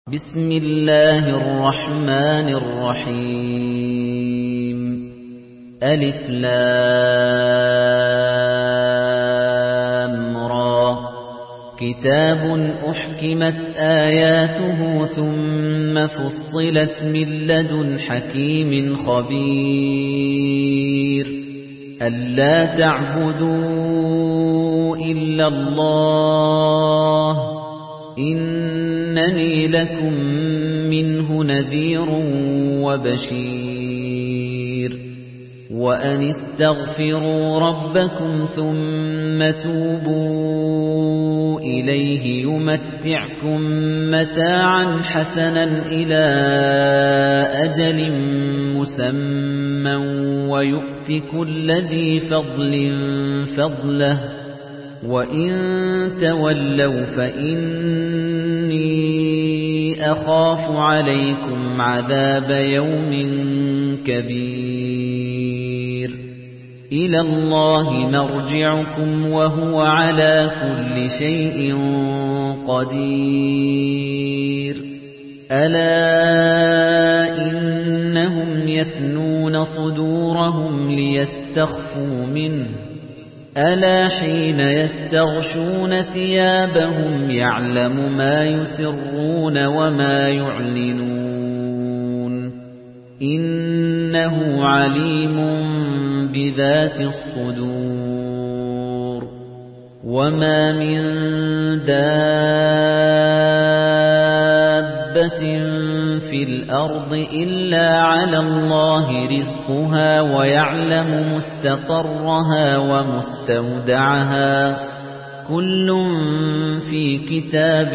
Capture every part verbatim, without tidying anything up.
بسم الله الرحمن الرحيم ألف لام را كتاب أحكمت آياته ثم فصلت من لدن حكيم خبير ألا تعبدوا إلا الله إنني لكم منه نذير وبشير وأن استغفروا ربكم ثم توبوا إليه يمتعكم متاعا حسنا إلى أجل مسمى ويؤت كل ذي فضل فضله وَإِن تَوَلَّوْا فَإِنِّي أَخَافُ عَلَيْكُمْ عَذَابَ يَوْمٍ كَبِيرٍ إِلَى اللَّهِ مَرْجِعُكُمْ وَهُوَ عَلَى كُلِّ شَيْءٍ قَدِيرٌ أَلَا إِنَّهُمْ يَثْنُونَ صُدُورَهُمْ لِيَسْتَخْفُوا مِنْهُ ألا حين يستغشون ثيابهم يعلم ما يسرون وما يعلنون إنه عليم بذات الصدور وما من دابة في الأرض إلا على الله رزقها ويعلم مستقرها ومستودعها كل في كتاب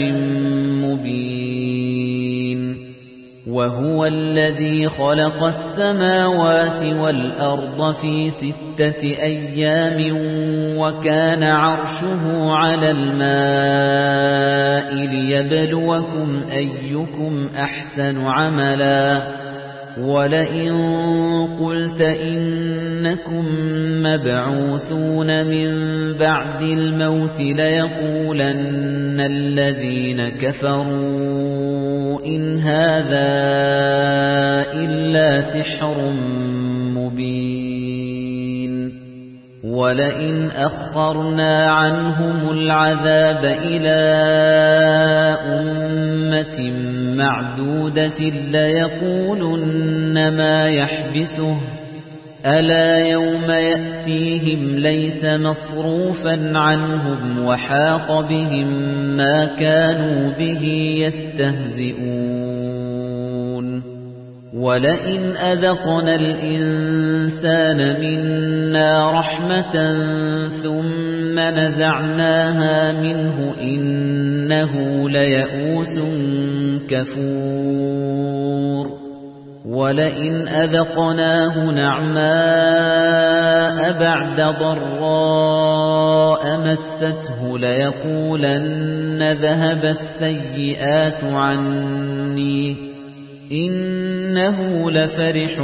مبين وهو الذي خلق السماوات والأرض في ستة أيام وكان عرشه على الماء ليبلوكم أيكم أحسن عملا ولئن قلت إنكم مبعوثون من بعد الموت ليقولن الذين كفروا إن هذا إلا سحر مبين ولئن أخرنا عنهم العذاب إلى أمة معدودة ليقولن ما يحبسه ألا يوم يأتيهم ليس مصروفا عنهم وحاق بهم ما كانوا به يستهزئون ولئن أذقنا الإنسان منا رحمة ثم نزعناها منه إنه ليئوس كفور ولئن أذقناه نعماء بعد ضراء مسته ليقولن ذهب السيئات عني إنه لفرح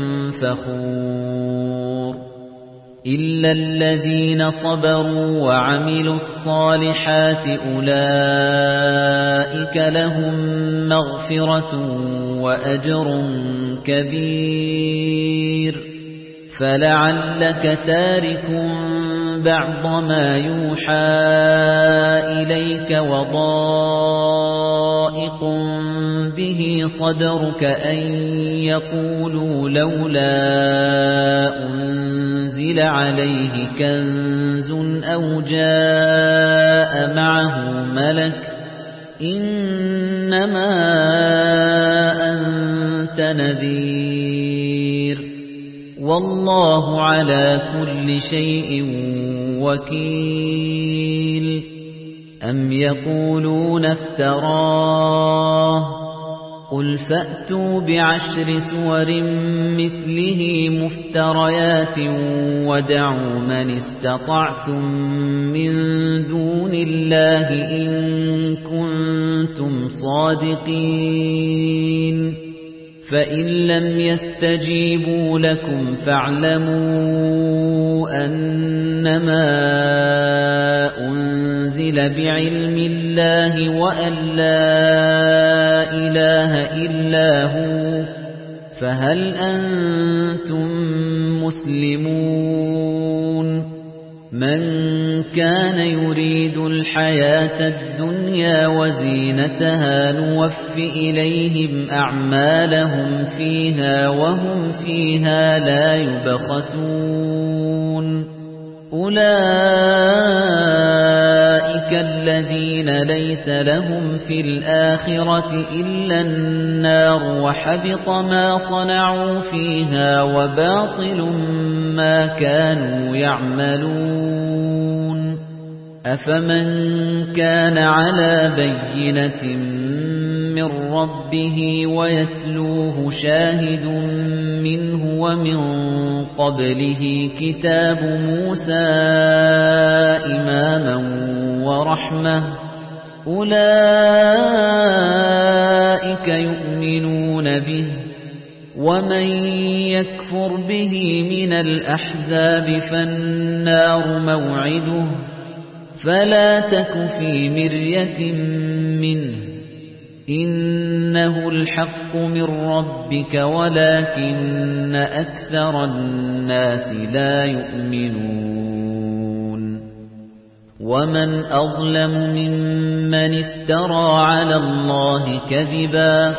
فخور إلا الذين صبروا وعملوا الصالحات أولئك لهم مغفرة وأجر كبير فلعلك تارك بعض ما يوحى إليك وضائق به صدرك أن يقولوا لولا أنزل عليه كنز أو جاء معه ملك إنما أنت نذير والله على كل شيء وكيل أم يقولون افتراه قل فأتوا بعشر سور مثله مفتريات ودعوا من استطعتم من دون الله إن كنتم صادقين فإن لم يستجيبوا لكم فاعلموا أنما أنزل أُنْزِلَ بِعِلْمِ اللَّهِ وَأَن لَّا إِلَٰهَ إِلَّا هُوَ فَهَلْ أَنتُم مُّسْلِمُونَ مَن كَانَ يُرِيدُ الْحَيَاةَ الدُّنْيَا وَزِينَتَهَا نُوَفِّ إِلَيْهِمْ أَعْمَالَهُمْ فِيهَا وَهُمْ فِيهَا لَا يُبْخَسُونَ أُولَئِكَ الَّذِينَ لَيْسَ لَهُمْ فِي الْآخِرَةِ إِلَّا النَّارُ وَحَبِطَ مَا صَنَعُوا فِيهَا وَبَاطِلٌ مَا كَانُوا يَعْمَلُونَ أَفَمَن كَانَ عَلَى بَيِّنَةٍ مِّن رَّبِّهِ وَيَتْلُوهُ شَاهِدٌ مِّنْهُ وَمِن قَبْلِهِ كِتَابُ مُوسَىٰ إِمَامًا وَرَحْمَةً أُولَئِكَ يُؤْمِنُونَ بِهِ وَمَن يَكْفُرْ بِهِ مِنَ الْأَحْزَابِ فَالنَّارُ مَوْعِدُهُ فَلَا تَكُ فِي مِرْيَةٍ مِّنْهُ إِنَّهُ الْحَقُّ مِنْ رَبِّكَ وَلَكِنَّ أَكْثَرَ النَّاسِ لَا يُؤْمِنُونَ وَمَنْ أَظْلَمُ مِمَّنِ افْتَرَى عَلَى اللَّهِ كَذِبًا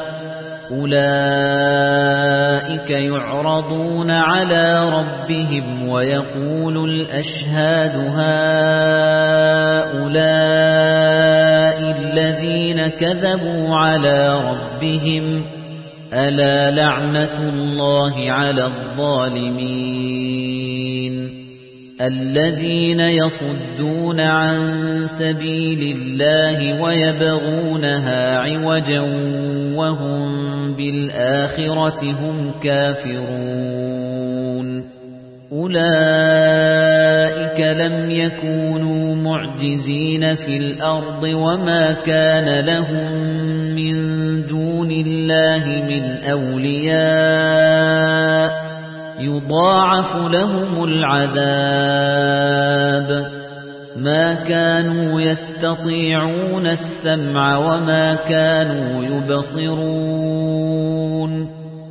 أُولَئِكَ يُعْرَضُونَ عَلَى رَبِّهِمْ وَيَقُولُ الْأَشْهَادُ هَؤُلَاءِ الَّذِينَ كَذَبُوا عَلَى رَبِّهِمْ أَلَا لَعْنَةُ اللَّهِ عَلَى الظَّالِمِينَ الَّذِينَ يَصُدُّونَ عَن سَبِيلِ اللَّهِ وَيَبْغُونَهَا عِوَجًا وَهُمْ بِالْآخِرَةِ هُمْ كَافِرُونَ أُولَئِكَ لَمْ يَكُونُوا مُعْجِزِينَ فِي الْأَرْضِ وَمَا كَانَ لَهُم مِّن دُونِ اللَّهِ مِنْ أَوْلِيَاءَ يُضَاعَفُ لَهُمُ الْعَذَابُ مَا كَانُوا يَسْتَطِيعُونَ السَّمْعَ وَمَا كَانُوا يُبْصِرُونَ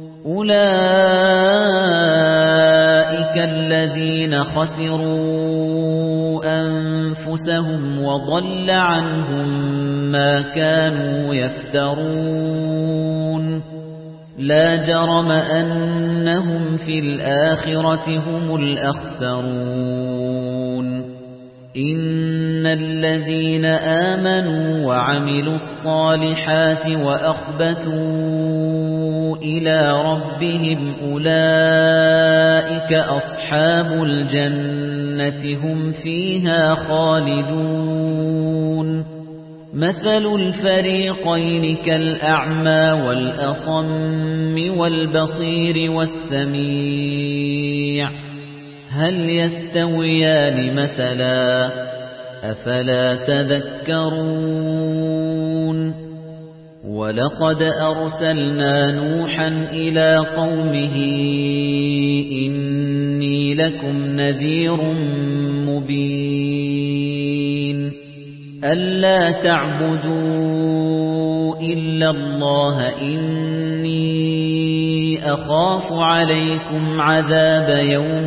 أُولَئِكَ الَّذِينَ خَسِرُوا أَنفُسَهُمْ وَضَلَّ عَنْهُم مَّا كَانُوا يَفْتَرُونَ لَا جَرَمَ أَنَّهُمْ فِي الْآخِرَةِ هُمُ الْأَخْسَرُونَ إِنَّ الَّذِينَ آمَنُوا وَعَمِلُوا الصَّالِحَاتِ وَأَخْبَتُوا إِلَى رَبِّهِمْ أُولَئِكَ أَصْحَابُ الْجَنَّةِ هُمْ فِيهَا خَالِدُونَ مَثَلُ الْفَرِيقَيْنِ كَالْأَعْمَى وَالْأَصَمِّ وَالْبَصِيرِ وَالسَّمِيعِ هَلْ يَسْتَوِيَانِ مَثَلًا أَفَلَا تَذَكَّرُونَ وَلَقَدْ أَرْسَلْنَا نُوحًا إِلَى قَوْمِهِ إِنِّي لَكُمْ نَذِيرٌ مُبِينٌ أَلَّا تَعْبُدُوا إِلَّا اللَّهَ إِنِّي أَخَافُ عَلَيْكُمْ عَذَابَ يَوْمٍ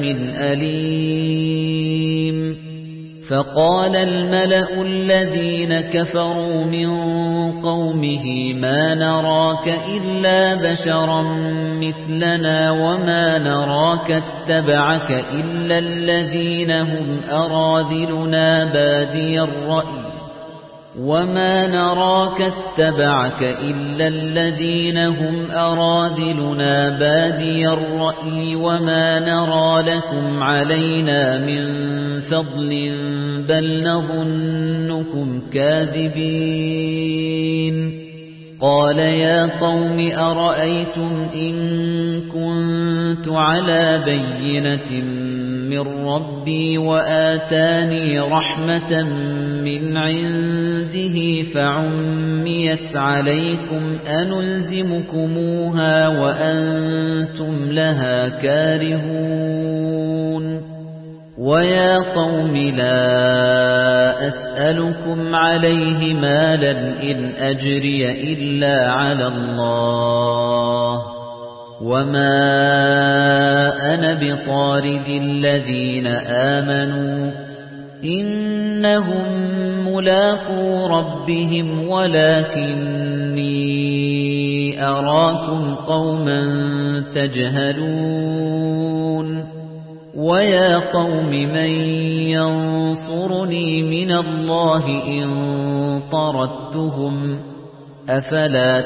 أَلِيمٍ فَقَالَ الْمَلَأُ الَّذِينَ كَفَرُوا مِنْ قَوْمِهِ مَا نَرَاكَ إِلَّا بَشَرًا مِثْلَنَا وَمَا نَرَاكَ اتَّبَعَكَ إِلَّا الَّذِينَ هُمْ أَرَاذِلُنَا بَادِيَ الرَّأْيِ وَمَا نَرَاكَ اتَّبَعَكَ إِلَّا الَّذِينَ هُمْ أَرَاذِلُنَا بَادِيَ الرَّأْيِ وَمَا نَرَى لَكُمْ عَلَيْنَا مِنْ فَضْلٍ بَلْ نَظُنُّكُمْ كَاذِبِينَ قَالَ يَا قَوْمِ أَرَأَيْتُمْ إِن كُنتُ عَلَى بَيِّنَةٍ مِّن رَّبِّي وَآتَانِي رَحْمَةً مِّنْ عِندِهِ فَعُمِّيَتْ عَلَيْكُمْ أَنُلْزِمُكُمُوهَا وَأَنتُمْ لَهَا كَارِهُونَ وَيَا قَوْمِ لَا أَسْأَلُكُمْ عَلَيْهِ مَالًا إِنْ أَجْرِيَ إِلَّا عَلَى اللَّهِ وَمَا أَنَا بِطَارِدِ الَّذِينَ آمَنُوا إِنَّهُمْ مُلَاقُو رَبِّهِمْ وَلَكِنِّي أَرَاكُمْ قَوْمًا تَجْهَلُونَ وَيَا قَوْمِ مَن يَنصُرُنِي مِنَ اللَّهِ إِن طَرَدتُّهُمْ أَفَلَا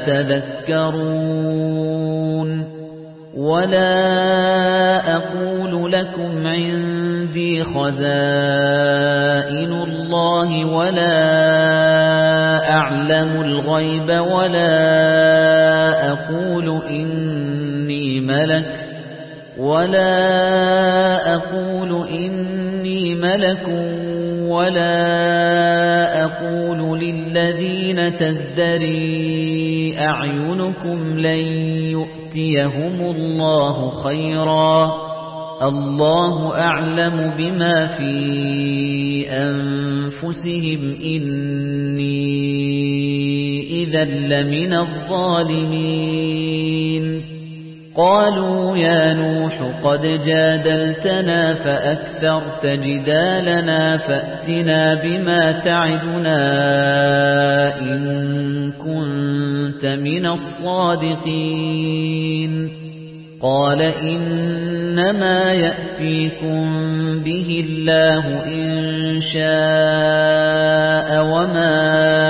تَذَكَّرُونَ وَلَا أَقُولُ لَكُمْ عِندِي خَزَائِنُ اللَّهِ وَلَا أَعْلَمُ الْغَيْبَ وَلَا أَقُولُ إِنِّي مَلَكٌ وَلَا أَقُولُ إِنِّي مَلَكٌ وَلَا أَقُولُ لِلَّذِينَ تَزْدَرِي أَعْيُنُكُمْ لَن يُؤْتِيَهُمُ اللَّهُ خَيْرًا اللَّهُ أَعْلَمُ بِمَا فِي أَنفُسِهِمْ إِنِّي إِذًا لَّمِنَ الظَّالِمِينَ قالوا يا نوح قد جادلتنا فأكثرت جدالنا فأتنا بما تعدنا إن كنت من الصادقين قال إنما يأتيكم به الله إن شاء وما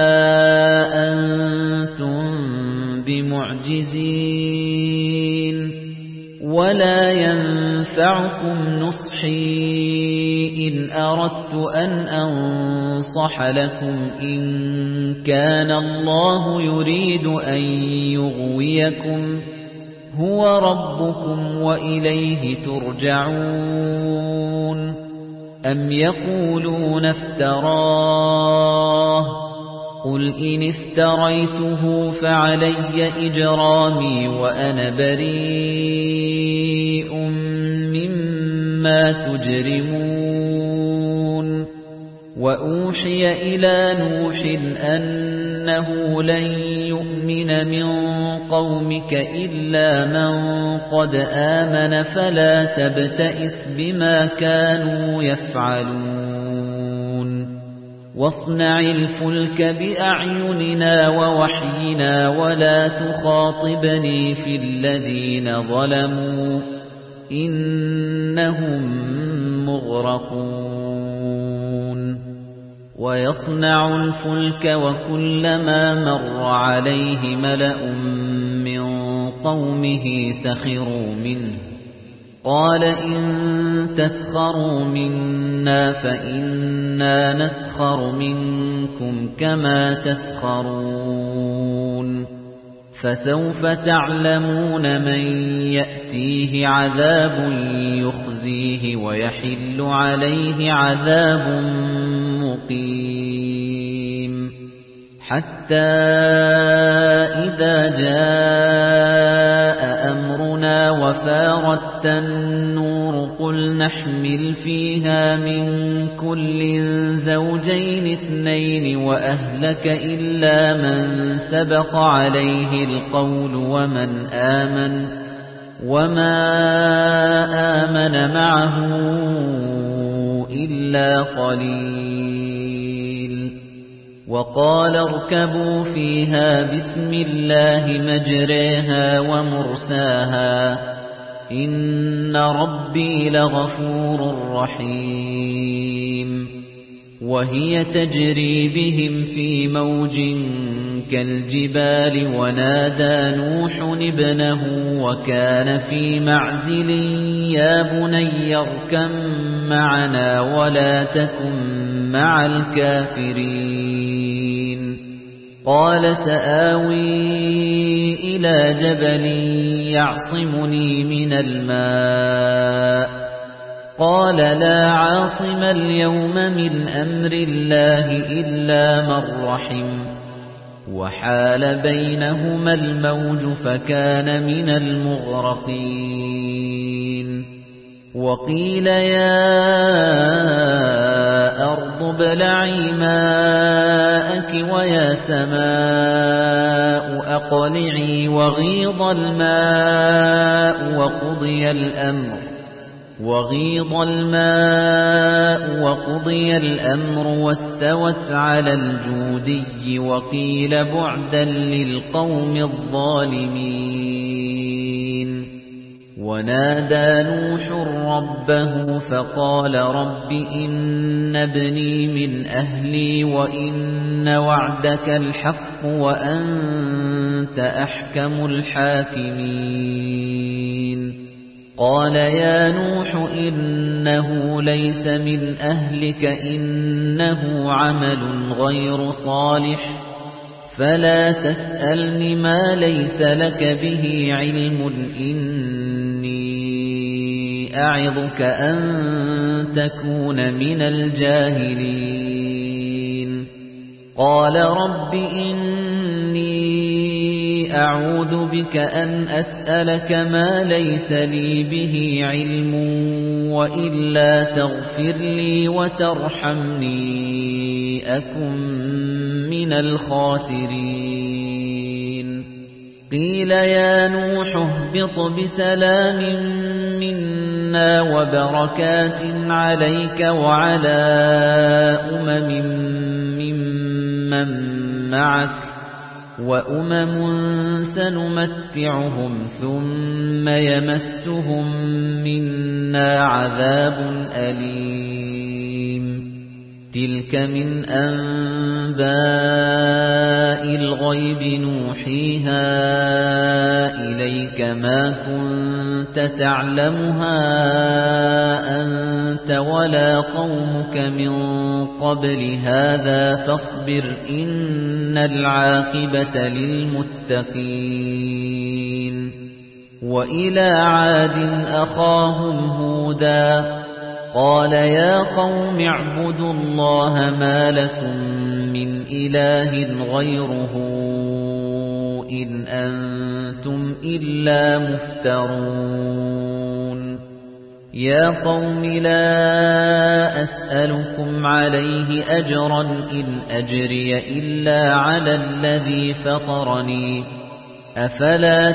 أنتم بمعجزين ولا ينفعكم نصحي إن أردت أن أنصح لكم إن كان الله يريد أن يغويكم هو ربكم وإليه ترجعون أم يقولون افتراه قُلْ إِنِ افْتَرَيْتُهُ فَعَلَيَّ إِجْرَامِي وَأَنَا بَرِيءٌ مِّمَّا تُجْرِمُونَ وَأُوحِيَ إِلَى نُوحٍ أَنَّهُ لَن يُؤْمِنَ مِن قَوْمِكَ إِلَّا مَن قَدْ آمَنَ فَلَا تَبْتَئِسْ بِمَا كَانُوا يَفْعَلُونَ واصنع الفلك بأعيننا ووحينا ولا تخاطبني في الذين ظلموا إنهم مغرقون ويصنع الفلك وكلما مر عليه ملأ من قومه سخروا منه قال إن تسخروا منا فإنا نسخر منكم كما تسخرون فسوف تعلمون من يأتيه عذاب يخزيه ويحل عليه عذاب مقيم حتى إذا جاء أمرنا وفارت النور قل نحمل فيها من كل زوجين اثنين وأهلك إلا من سبق عليه القول ومن آمن وما آمن معه إلا قليل وقال اركبوا فيها بسم الله مجريها ومرساها إن ربي لغفور رحيم وهي تجري بهم في موج كالجبال ونادى نوح ابنه وكان في معزل يا بني اركب معنا ولا تكن مع الكافرين قال سآوي إلى جبل يعصمني من الماء قال لا عاصم اليوم من أمر الله إلا من رحم وحال بينهما الموج فكان من المغرقين وقيل يا أرض ابلعي ماءك ويا سماء أقلعي وغيض الماء وقضي الأمر وغيض الماء وقضي الأمر واستوت على الجودي وقيل بعدا للقوم الظالمين ونادى نوح ربه فقال رب إن ابني من أهلي وإن وعدك الحق وأنت أحكم الحاكمين قال يا نوح إنه ليس من أهلك إنه عمل غير صالح فلا تسألني ما ليس لك به علم إني أعظك أن تكون من الجاهلين قال رب إني أعوذ بك أن أسألك ما ليس لي به علم وإلا تغفر لي وترحمني أكن من الخاسرين قيل يا نوح اهبط بسلام منا وبركات عليك وعلى أمم ممن معك وأمم سنمتعهم ثم يمسهم منا عذاب أليم تلك من أنباء الغيب نوحيها إليك ما كنت تعلمها أنت ولا قومك من قبل هذا فاصبر إن العاقبة للمتقين وإلى عاد أخاهم هودا قال يا قوم اعبدوا الله ما لكم من إله غيره إن أنتم إلا مفترون يا قوم لا أسألكم عليه أجرا إن أجري إلا على الذي فطرني أفلا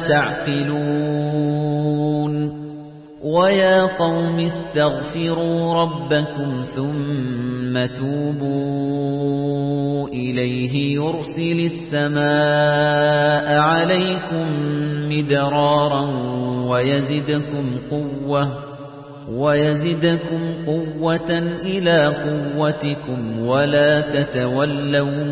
تعقلون ويا قوم استغفروا ربكم ثم توبوا إليه يرسل السماء عليكم مدرارا ويزدكم قوة ويزدكم قوة إلى قوتكم ولا تتولوا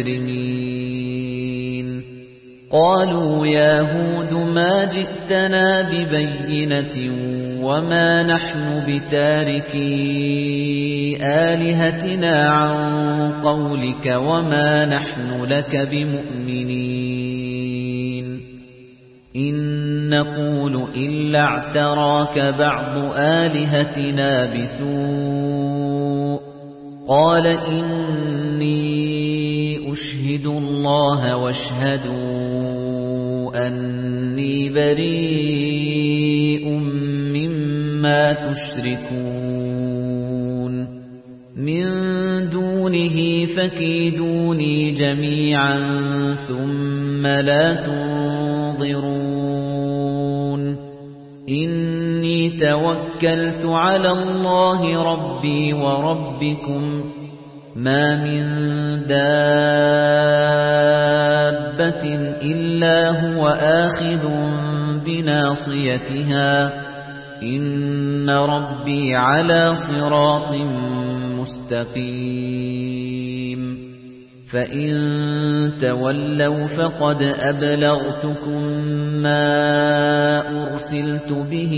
مجرمين قالوا يا هود ما جئتنا ببينة وما نحن بتاركي آلهتنا عن قولك وما نحن لك بمؤمنين إن نقول إلا اعتراك بعض آلهتنا بسوء قال إني أشهد الله واشهدوا أني بريء مما تشركون من دونه فكيدوني جميعا ثم لا تنظرون إني توكلت على الله ربي وربكم ما من دابة إلا هو آخذ بناصيتها إن ربي على صراط مستقيم فإن تولوا فقد أبلغتكم ما أرسلت به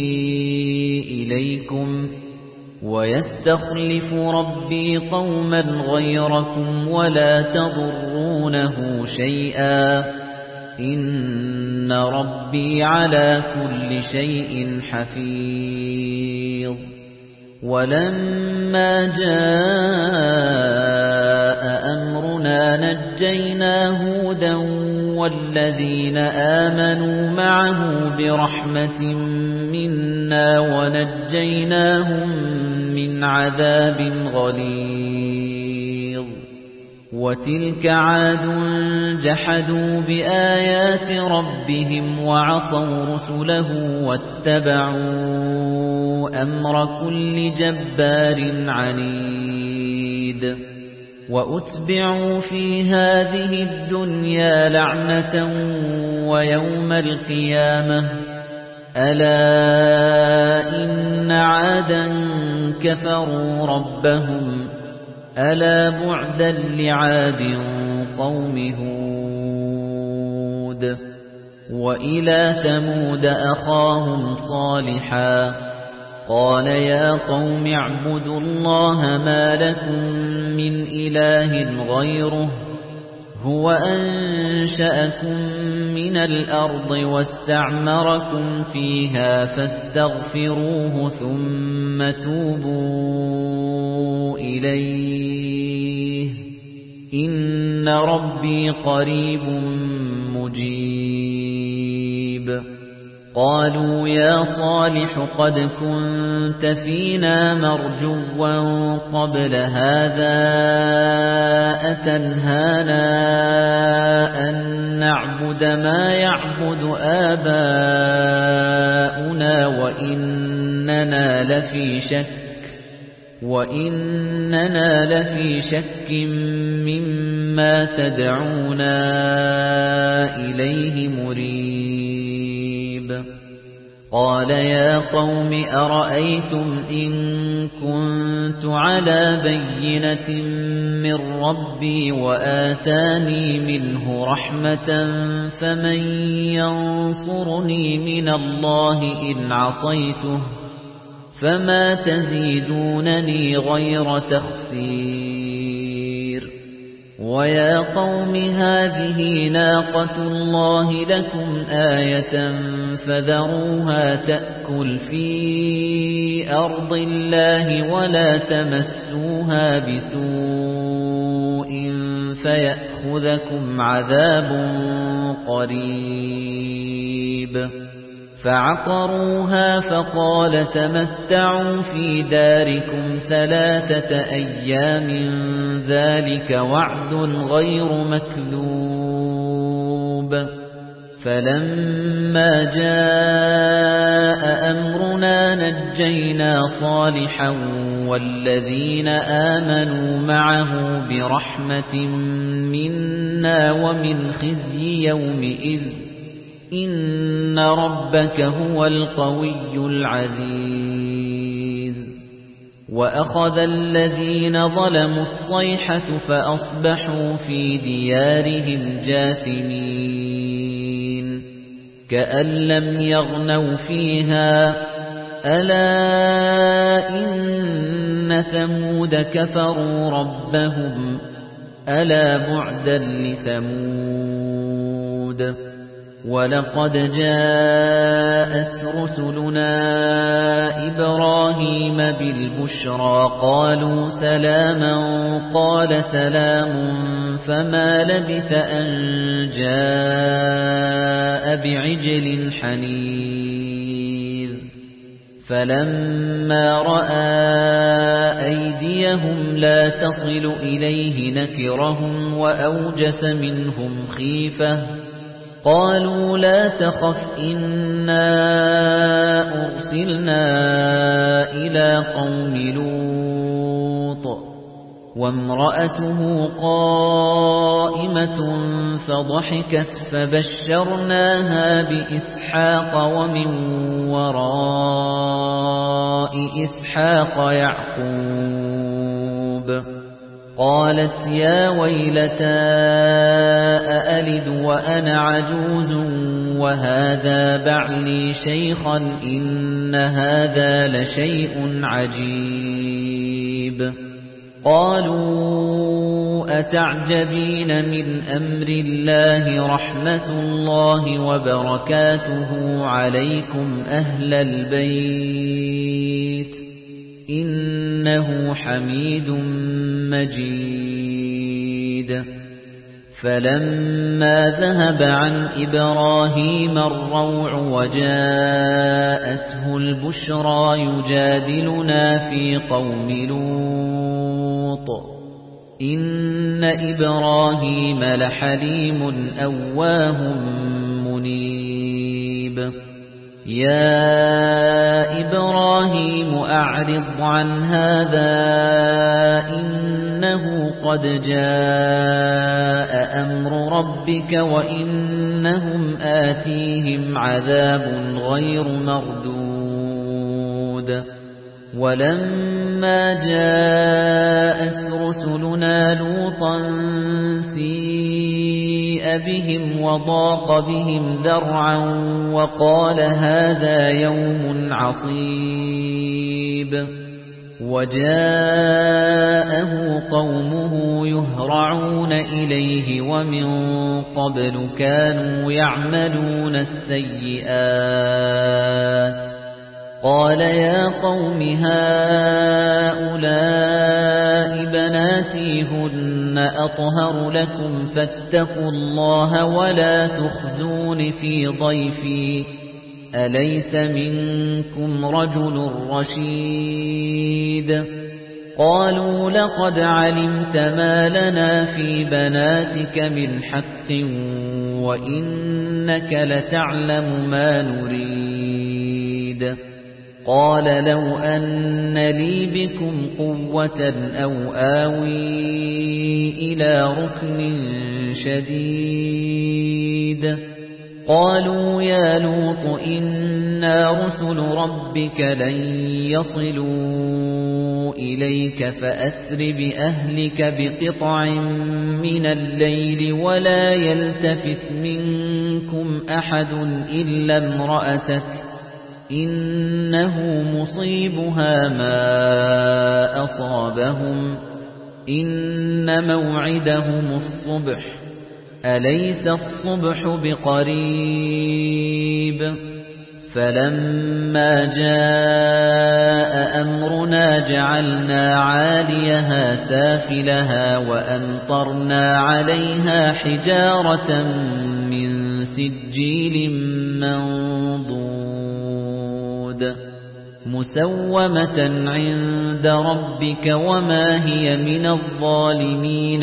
إليكم ويستخلف ربي قوما غيركم ولا تضرونه شيئا إن ربي على كل شيء حفيظ ولما جاء أمرنا نجينا هودا والذين آمنوا معه برحمة منا ونجيناهم من عذاب غليظ وتلك عاد جحدوا بآيات ربهم وعصوا رسله واتبعوا أمر كل جبار عنيد وأتبعوا في هذه الدنيا لعنة ويوم القيامة ألا إن عادا كفروا ربهم ألا بعدا لعاد قوم هود وإلى ثمود أخاهم صالحا قال يا قوم اعبدوا الله ما لكم من إله غيره هو أنشأكم من الأرض واستعمركم فيها فاستغفروه ثم توبوا إليه إن ربي قريب مجيب قالوا يا صالح قد كنت فينا مرجوا قبل هذا أتنهانا أن نعبد ما يعبد آباؤنا وإننا لفي شك وإننا لفي شك مما تدعونا إليه مريب قال يا قوم أرأيتم إن كنت على بينة من ربي وآتاني منه رحمة فمن ينصرني من الله إن عصيته فما تزيدونني غير تخسير ويا قوم هذه ناقة الله لكم آية فذروها تأكل في أرض الله ولا تمسوها بسوء فيأخذكم عذاب قريب فعقروها فقال تمتعوا في داركم ثلاثة أيام ذلك وعد غير مكذوب فلما جاء أمرنا نجينا صالحا والذين آمنوا معه برحمة منا ومن خزي يومئذ إن ربك هو القوي العزيز وأخذ الذين ظلموا الصيحة فأصبحوا في ديارهم جاثمين كأن لم يغنوا فيها ألا إن ثمود كفروا ربهم ألا بعدا لثمود وَلَقَدْ جَاءَتْ رُسُلُنَا إِبْرَاهِيمَ بِالْبُشْرَى قَالُوا سَلَامًا قَالَ سَلَامٌ فَمَا لَبِثَ أَن جَاءَ بِعِجْلٍ حَنِيذٍ فَلَمَّا رَأَى أَيْدِيَهُمْ لَا تَصِلُ إِلَيْهِ نَكِرَهُمْ وَأَوْجَسَ مِنْهُمْ خِيفَةً قالوا لا تخف إنا أرسلنا إلى قوم لوط وامرأته قائمة فضحكت فبشرناها بإسحاق ومن وراء إسحاق يعقوب قالت يا ويلتى أألد وأنا عجوز وهذا بعلي شيخا إن هذا لشيء عجيب قالوا أتعجبين من أمر الله رحمة الله وبركاته عليكم أهل البيت إنه حميد مجيد فَلَمَّا ذَهَبَ عَنْ إِبْرَاهِيمَ الرَّوْعُ وَجَاءَتْهُ الْبُشْرَى يُجَادِلُنَا فِي قَوْمِ لُوطٍ إِنَّ إِبْرَاهِيمَ لَحَلِيمٌ أَوَّاهٌ مُنِيبٌ يَا إِبْرَاهِيمُ أَعْرِضْ عَنْ هَذَا إِنَّهُ قَدْ جَاءَ أَمْرُ رَبِّكَ وَإِنَّهُمْ آتِيهِمْ عَذَابٌ غَيْرُ مَرْدُودٍ وَلَمَّا جَاءَتْ رُسُلُنَا لُوطًا سِيءَ بِهِمْ وَضَاقَ بِهِمْ ذَرْعًا وَقَالَ هَذَا يَوْمٌ عَصِيبٌ وَجَاءَهُ قَوْمُهُ يُهْرَعُونَ إِلَيْهِ وَمِن قَبْلُ كَانُوا يَعْمَلُونَ السَّيِّئَاتِ قَالَ يَا قَوْمِ هَؤُلَاءِ بَنَاتِي هُنَّ أَطْهَرُ لَكُمْ فَاتَّقُوا اللَّهَ وَلَا تُخْزُونِ فِي ضَيْفِي أَلَيْسَ مِنكُمْ رَجُلٌ رَّشِيدٌ قَالُوا لَقَدْ عَلِمْتَ مَا لَنَا فِي بَنَاتِكَ مِنْ حَقٍّ وَإِنَّكَ لَتَعْلَمُ مَا نُرِيدُ قَالَ لَوْ أَنَّ لِي بِكُمْ قُوَّةً أَوْ آوِي إِلَى رُكْنٍ شَدِيدٍ قَالُوا يَا لُوطُ إِنَّا رُسُلُ رَبِّكَ لَن يَصِلُوا إِلَيْكَ فَأَسْرِ بِأَهْلِكَ بِقِطْعٍ مِنَ اللَّيْلِ وَلَا يَلْتَفِتْ مِنكُمْ أَحَدٌ إِلَّا امْرَأَتَكَ إِنَّهُ مُصِيبُهَا مَا أَصَابَهُمْ إِنَّ مَوْعِدَهُمُ الصُّبْحُ أَلَيْسَ الصُّبْحُ بِقَرِيبٍ فَلَمَّا جَاءَ أَمْرُنَا جَعَلْنَا عَالِيَهَا سَافِلَهَا وَأَمْطَرْنَا عَلَيْهَا حِجَارَةً مِّن سِجِّيلٍ مَّنضُودٍ مُّسَوَّمَةً عِندَ رَبِّكَ وَمَا هِيَ مِنَ الظَّالِمِينَ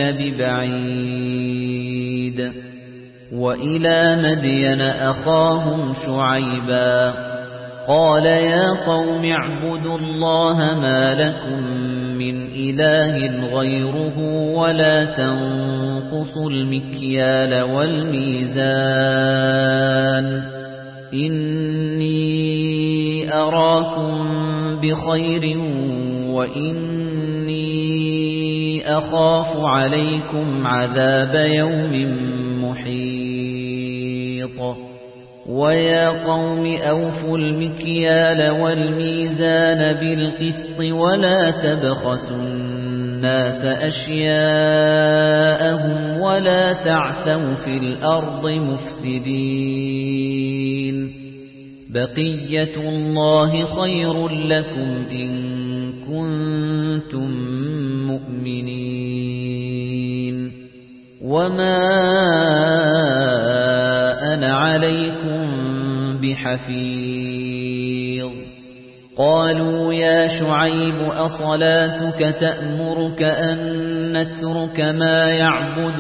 بِبَعِيدٍ وَإِلَى مَدْيَنَ أَخَاهُمْ شُعَيْبًا قَالَ يَا قَوْمِ اعْبُدُوا اللَّهَ مَا لَكُمْ مِنْ إِلَٰهٍ غَيْرُهُ وَلَا تَنقُصُوا الْمِكْيَالَ وَالْمِيزَانَ إِنِّي أَرَاكُمْ بِخَيْرٍ وَإِنِّي أَخَافُ عَلَيْكُمْ عَذَابَ يَوْمٍ محيط وَيَا قَوْمِ أَوْفُوا الْمِكْيَالَ وَالْمِيزَانَ بِالْقِسْطِ وَلَا تَبْخَسُوا النَّاسَ أَشْيَاءَهُمْ وَلَا تَعْثَوْا فِي الْأَرْضِ مُفْسِدِينَ بَقِيَّةُ اللَّهِ خَيْرٌ لَّكُمْ إِن كُنتُم مُّؤْمِنِينَ وَمَا أَنَا عَلَيْكُمْ بِحَفِيظٍ قَالُوا يَا شُعَيْبُ أَصَلَاتُكَ تَأْمُرُكَ أَن نَّتْرُكَ مَا يَعْبُدُ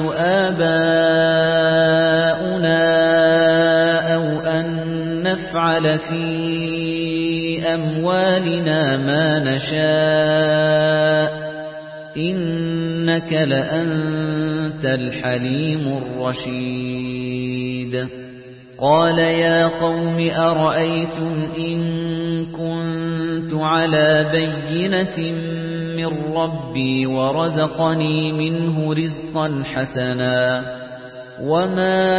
آبَاؤُنَا أَوْ أَن نَّفْعَلَ فِي أَمْوَالِنَا مَا نَشَاءُ إِنَّكَ لَأَنتَ الْحَلِيمُ الرَّشِيدُ قَالَ يَا قَوْمِ أَرَأَيْتُمْ إِن كُنتُ عَلَى بَيِّنَةٍ مِّن رَّبِّي وَرَزَقَنِي مِنْهُ رِزْقًا حَسَنًا وَمَا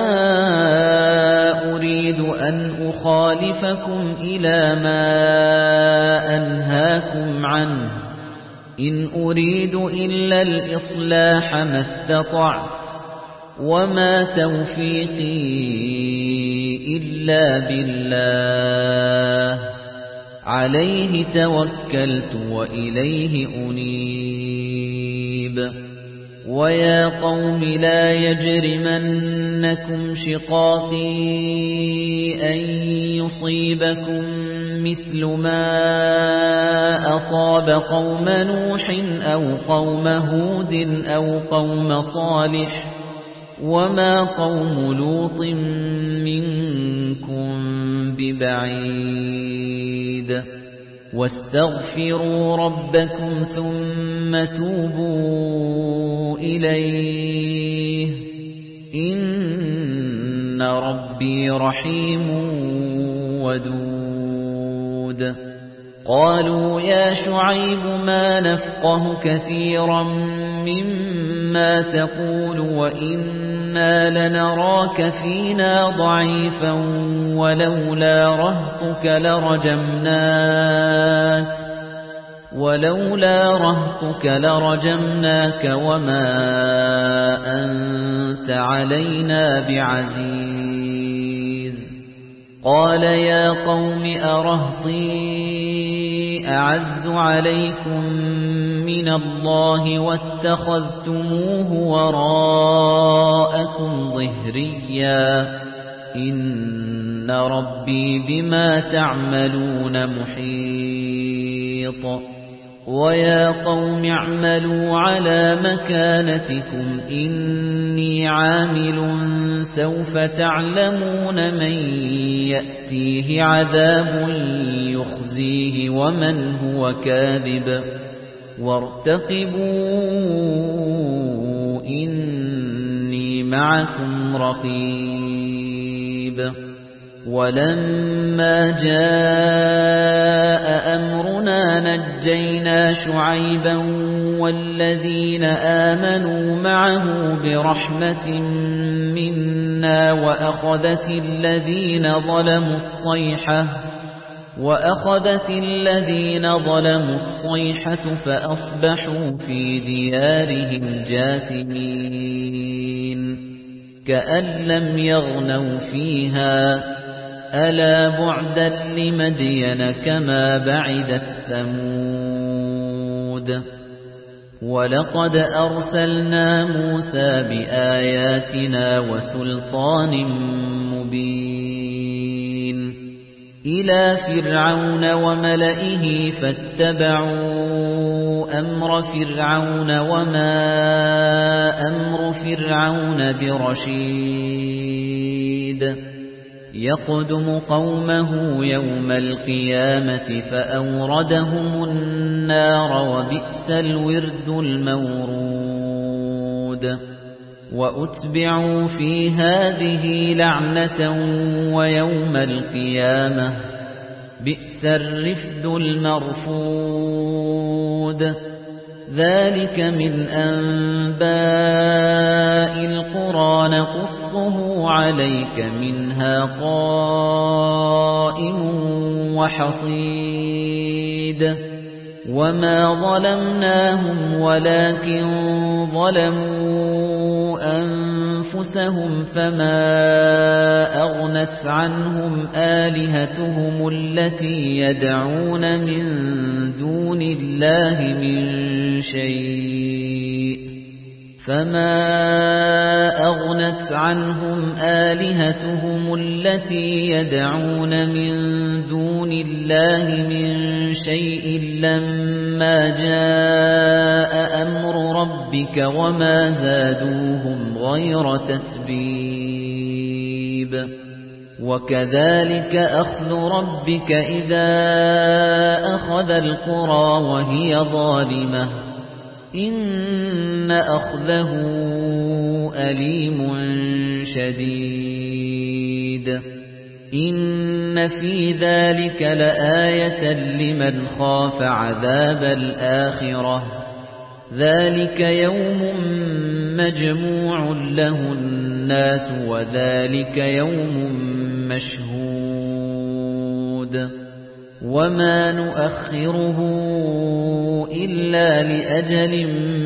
أُرِيدُ أَنْ أُخَالِفَكُمْ إِلَى مَا أَنْهَاكُمْ عَنْهُ إِنْ أُرِيدُ إِلَّا الْإِصْلَاحَ مَا اسْتَطَعْتُ وَمَا تَوْفِيقِي إِلَّا بِاللَّهِ عَلَيْهِ تَوَكَّلْتُ وَإِلَيْهِ أُنِيبُ وَيَا قَوْمِ لَا يَجْرِمَنَّكُمْ شِقَاقِي أَن يُصِيبَكُم مِّثْلُ مَا أَصَابَ قَوْمَ نُوحٍ أَوْ قَوْمَ هُودٍ أَوْ قَوْمَ صَالِحٍ وَمَا قَوْمُ لُوطٍ مِّنكُم بِبَعِيدٍ وَاسْتَغْفِرُوا رَبَّكُمْ ثُمَّ تُوبُوا إِلَيْهِ إِنَّ رَبِّي رَحِيمٌ وَدُودٌ قَالُوا يَا شُعَيْبُ مَا نَفْقَهُ كَثِيرًا مِّمَّا تَقُولُ وَإِنَّا لَنَرَاكَ فِينَا ضَعِيفًا وَلَوْلَا رَهْطُكَ لَرَجَمْنَاكَ وَلَوْلَا رَهْطُكَ لَرَجَمْنَاكَ وَمَا أَنتَ عَلَيْنَا بِعَزِيزٍ قَالَ يَا قَوْمِ أَرَهْطِي أَعَزُّ عَلَيْكُمْ مِنَ اللَّهِ وَاتَّخَذْتُمُوهُ وَرَاءَكُمْ ظِهْرِيًّا إِنَّ رَبِّي بِمَا تَعْمَلُونَ مُحِيطٌ وَيَا قَوْمِ اعْمَلُوا عَلَى مَكَانَتِكُمْ إِنِّي عَامِلٌ سَوْفَ تَعْلَمُونَ مَن يَأْتِيهِ عَذَابٌ يُخْزِيهِ وَمَنْ هُوَ كَاذِبٌ وَارْتَقِبُوا إِنِّي مَعَكُمْ رَقِيبٌ وَلَمَّا جَاءَ أَمْرُنَا نَجَّيْنَا شُعَيْبًا وَالَّذِينَ آمَنُوا مَعَهُ بِرَحْمَةٍ مِنَّا وَأَخَذَتِ الَّذِينَ ظَلَمُوا الصَّيْحَةُ وَأَخَذَتِ الَّذِينَ ظَلَمُوا الصَّيْحَةُ فَأَصْبَحُوا فِي دِيَارِهِمْ جَاثِمِينَ كَأَن لَّمْ يَغْنَوْا فِيهَا أَلَا بُعْدًا لِّمَدْيَنَ كَمَا بَعِدَتْ ثَمُودُ وَلَقَدْ أَرْسَلْنَا مُوسَىٰ بِآيَاتِنَا وَسُلْطَانٍ مُّبِينٍ إِلَىٰ فِرْعَوْنَ وَمَلَئِهِ فَاتَّبَعُوا أَمْرَ فِرْعَوْنَ وَمَا أَمْرُ فِرْعَوْنَ بِرَشِيدٍ يَقْدُمُ قَوْمَهُ يَوْمَ الْقِيَامَةِ فَأَوْرَدَهُمُ النَّارَ وَبِئْسَ الْوِرْدُ الْمَوْرُودُ وَأُتْبِعُوا فِي هَذِهِ لَعْنَةً وَيَوْمَ الْقِيَامَةِ بِئْسَ الرِّفْدُ الْمَرْفُودُ ذَلِكَ مِنْ أَنْبَاءِ الْقُرَى نَقُصُّهُ عَلَيْكَ مِنْهَا قَائِمٌ وَحَصِيدٌ وَمَا ظَلَمْنَاهُمْ وَلَكِنْ ظَلَمُوا أَنفُسَهُمْ فَمَا أَغْنَتْ عَنْهُمْ آلِهَتُهُمُ الَّتِي يَدْعُونَ مِن دُونِ اللَّهِ مِن شَيْءٍ فَمَا أَغْنَتْ عَنْهُمْ آلِهَتُهُمُ الَّتِي يَدْعُونَ مِن دُونِ اللَّهِ مِن شَيْءٍ لَّمَّا جَاءَ أَمْرُ رَبِّكَ وَمَا زَادُوهُمْ غَيْرَ تَتْبِيبٍ وَكَذَلِكَ أَخْذُ رَبِّكَ إِذَا أَخَذَ الْقُرَى وَهِيَ ظَالِمَةٌ إِنَّ أَخْذَهُ أَلِيمٌ شَدِيدٌ إِنَّ فِي ذَلِكَ لَآيَةً لِمَنْ خَافَ عَذَابَ الْآخِرَةِ ذَلِكَ يَوْمٌ مَّجْمُوعٌ لَّهُ النَّاسُ وَذَلِكَ يَوْمٌ مَّشْهُودٌ وَمَا نُؤَخِّرُهُ إِلَّا لِأَجَلٍ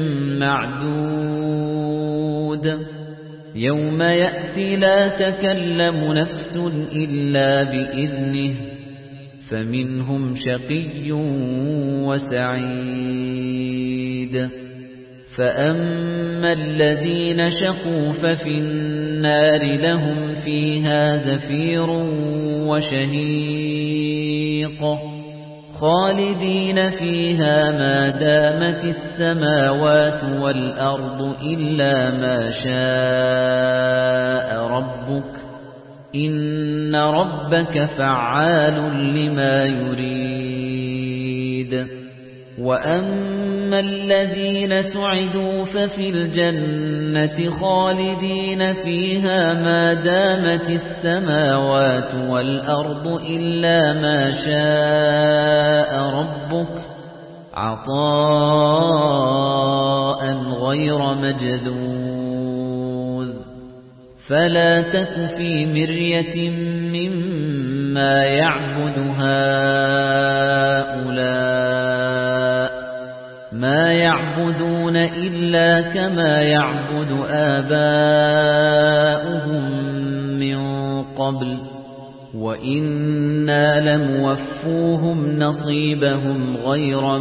مَّعْدُودٍ يَوْمَ يَأْتِي لَا تَكَلَّمُ نَفْسٌ إِلَّا بِإِذْنِهِ فَمِنْهُمْ شَقِيٌّ وَسَعِيدٌ فَأَمَّا الَّذِينَ شَقُوا فَفِي النَّارِ لَهُمْ فِيهَا زَفِيرٌ وَشَهِيقٌ خَالِدِينَ فِيهَا مَا دَامَتِ السَّمَاوَاتُ وَالْأَرْضُ إِلَّا مَا شَاءَ رَبُّكَ إِنَّ رَبَّكَ فَعَّالٌ لِّمَا يُرِيدُ وَأَمَّا الَّذِينَ سُعِدُوا فَفِي الْجَنَّةِ خَالِدِينَ فِيهَا مَا دَامَتِ السَّمَاوَاتُ وَالْأَرْضُ إِلَّا مَا شَاءَ رَبُّكَ عَطَاءً غَيْرَ مَجْذُوذٍ فَلَا تَكُ فِي مِرْيَةٍ مِّمَّا يَعْبُدُ هَؤُلَاءِ مَا يَعْبُدُونَ إِلَّا كَمَا يَعْبُدُ آبَاؤُهُم مِّن قَبْلُ وَإِنَّا لَمُوَفُّوهُمْ نَصِيبَهُمْ غَيْرَ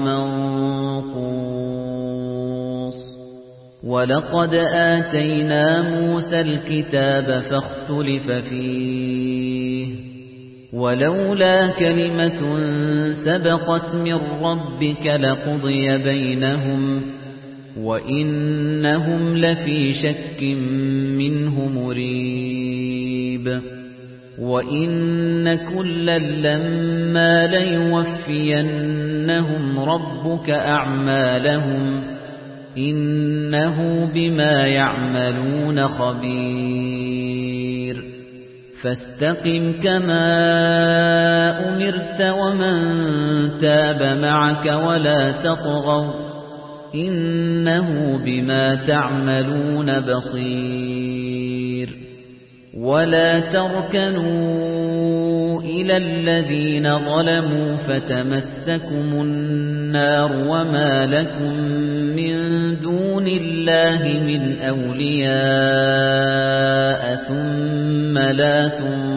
مَنقُوصٍ وَلَقَدْ آتَيْنَا مُوسَى الْكِتَابَ فَاخْتُلِفَ فِيهِ وَلَوْلَا كَلِمَةٌ سَبَقَتْ مِنْ رَبِّكَ لَقُضِيَ بَيْنَهُمْ وَإِنَّهُمْ لَفِي شَكٍّ مِّنْهُ مُرِيبٍ وَإِنَّ كُلًّا لَّمَّا لَيُوَفِّيَنَّهُمْ رَبُّكَ أَعْمَالَهُمْ إِنَّهُ بِمَا يَعْمَلُونَ خَبِيرٌ فَاسْتَقِمْ كَمَا أُمِرْتَ وَمَن تَابَ مَعَكَ وَلَا تَطْغَوْا إِنَّهُ بِمَا تَعْمَلُونَ بَصِيرٌ وَلَا تَرْكَنُوا إِلَى الَّذِينَ ظَلَمُوا فَتَمَسَّكُمُ النَّارُ وَمَا لَكُم مِّن دُونِ اللَّهِ مِنْ أَوْلِيَاءَ ثُمَّ لَا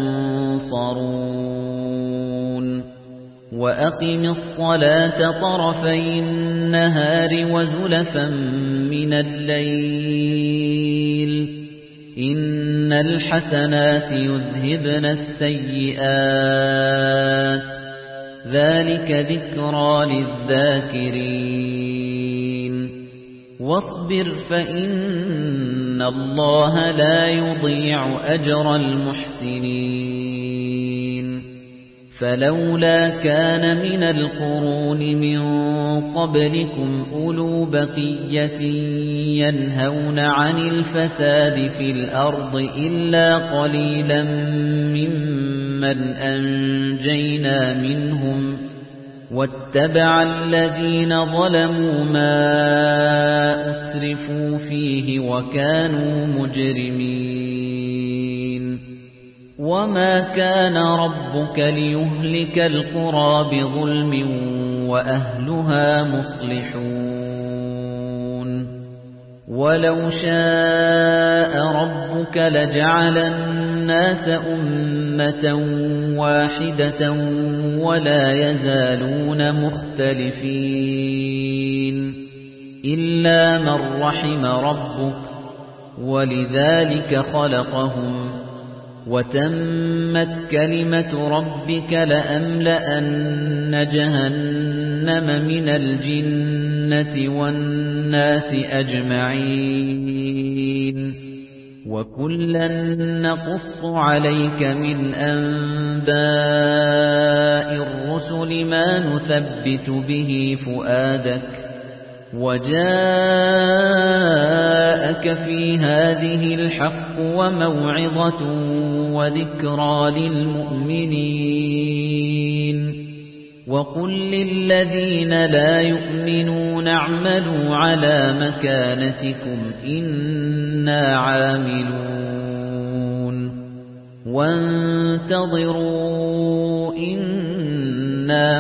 تُنصَرُونَ وَأَقِمِ الصَّلَاةَ طَرَفَيِ النَّهَارِ وَزُلَفًا مِّنَ اللَّيْلِ إِنَّ الْحَسَنَاتِ يُذْهِبْنَ السَّيِّئَاتِ ذَلِكَ ذِكْرَى لِلذَّاكِرِينَ وَاصْبِرْ فَإِنَّ اللَّهَ لَا يُضِيعُ أَجْرَ الْمُحْسِنِينَ فَلَوْلَا كَانَ مِنَ الْقُرُونِ مِن قَبْلِكُمْ أُولُو بَقِيَّةٍ يَنْهَوْنَ عَنِ الْفَسَادِ فِي الْأَرْضِ إِلَّا قَلِيلًا مِّمَّنْ أَنجَيْنَا مِنْهُمْ وَاتَّبَعَ الَّذِينَ ظَلَمُوا مَا أُتْرِفُوا فِيهِ وَكَانُوا مُجْرِمِينَ وَمَا كَانَ رَبُّكَ لِيُهْلِكَ الْقُرَى بِظُلْمٍ وَأَهْلُهَا مُصْلِحُونَ وَلَوْ شَاءَ رَبُّكَ لَجَعَلَ النَّاسَ أُمَّةً وَاحِدَةً وَلَا يَزَالُونَ مُخْتَلِفِينَ إِلَّا مَن رَّحِمَ رَبُّكَ وَلِذَلِكَ خَلَقَهُمْ وَتَمَّتْ كَلِمَةُ رَبِّكَ لَأَمْلَأَنَّ جَهَنَّمَ مِنَ الْجِنَّةِ وَالنَّاسِ أَجْمَعِينَ وَكُلًّا نَّقُصُّ عَلَيْكَ مِنْ أَنبَاءِ الرُّسُلِ مَا نُثَبِّتُ بِهِ فُؤَادَكَ وَجَاءَكَ فِي هَذِهِ الْحَقُّ وَمَوْعِظَةٌ وَذِكْرَى لِلْمُؤْمِنِينَ وَقُل لِّلَّذِينَ لَا يُؤْمِنُونَ اعْمَلُوا عَلَى مَكَانَتِكُمْ إِنَّا عَامِلُونَ وَانتَظِرُوا إِنَّا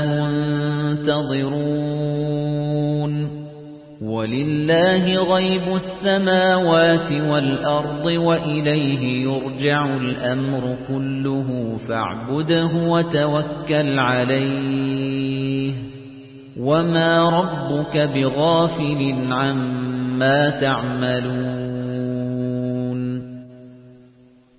مُنتَظِرُونَ وَلِلَّهِ غَيْبُ السَّمَاوَاتِ وَالْأَرْضِ وَإِلَيْهِ يُرْجَعُ الْأَمْرُ كُلُّهُ فَاعْبُدْهُ وَتَوَكَّلْ عَلَيْهِ وَمَا رَبُّكَ بِغَافِلٍ عَمَّا مَا تَعْمَلُونَ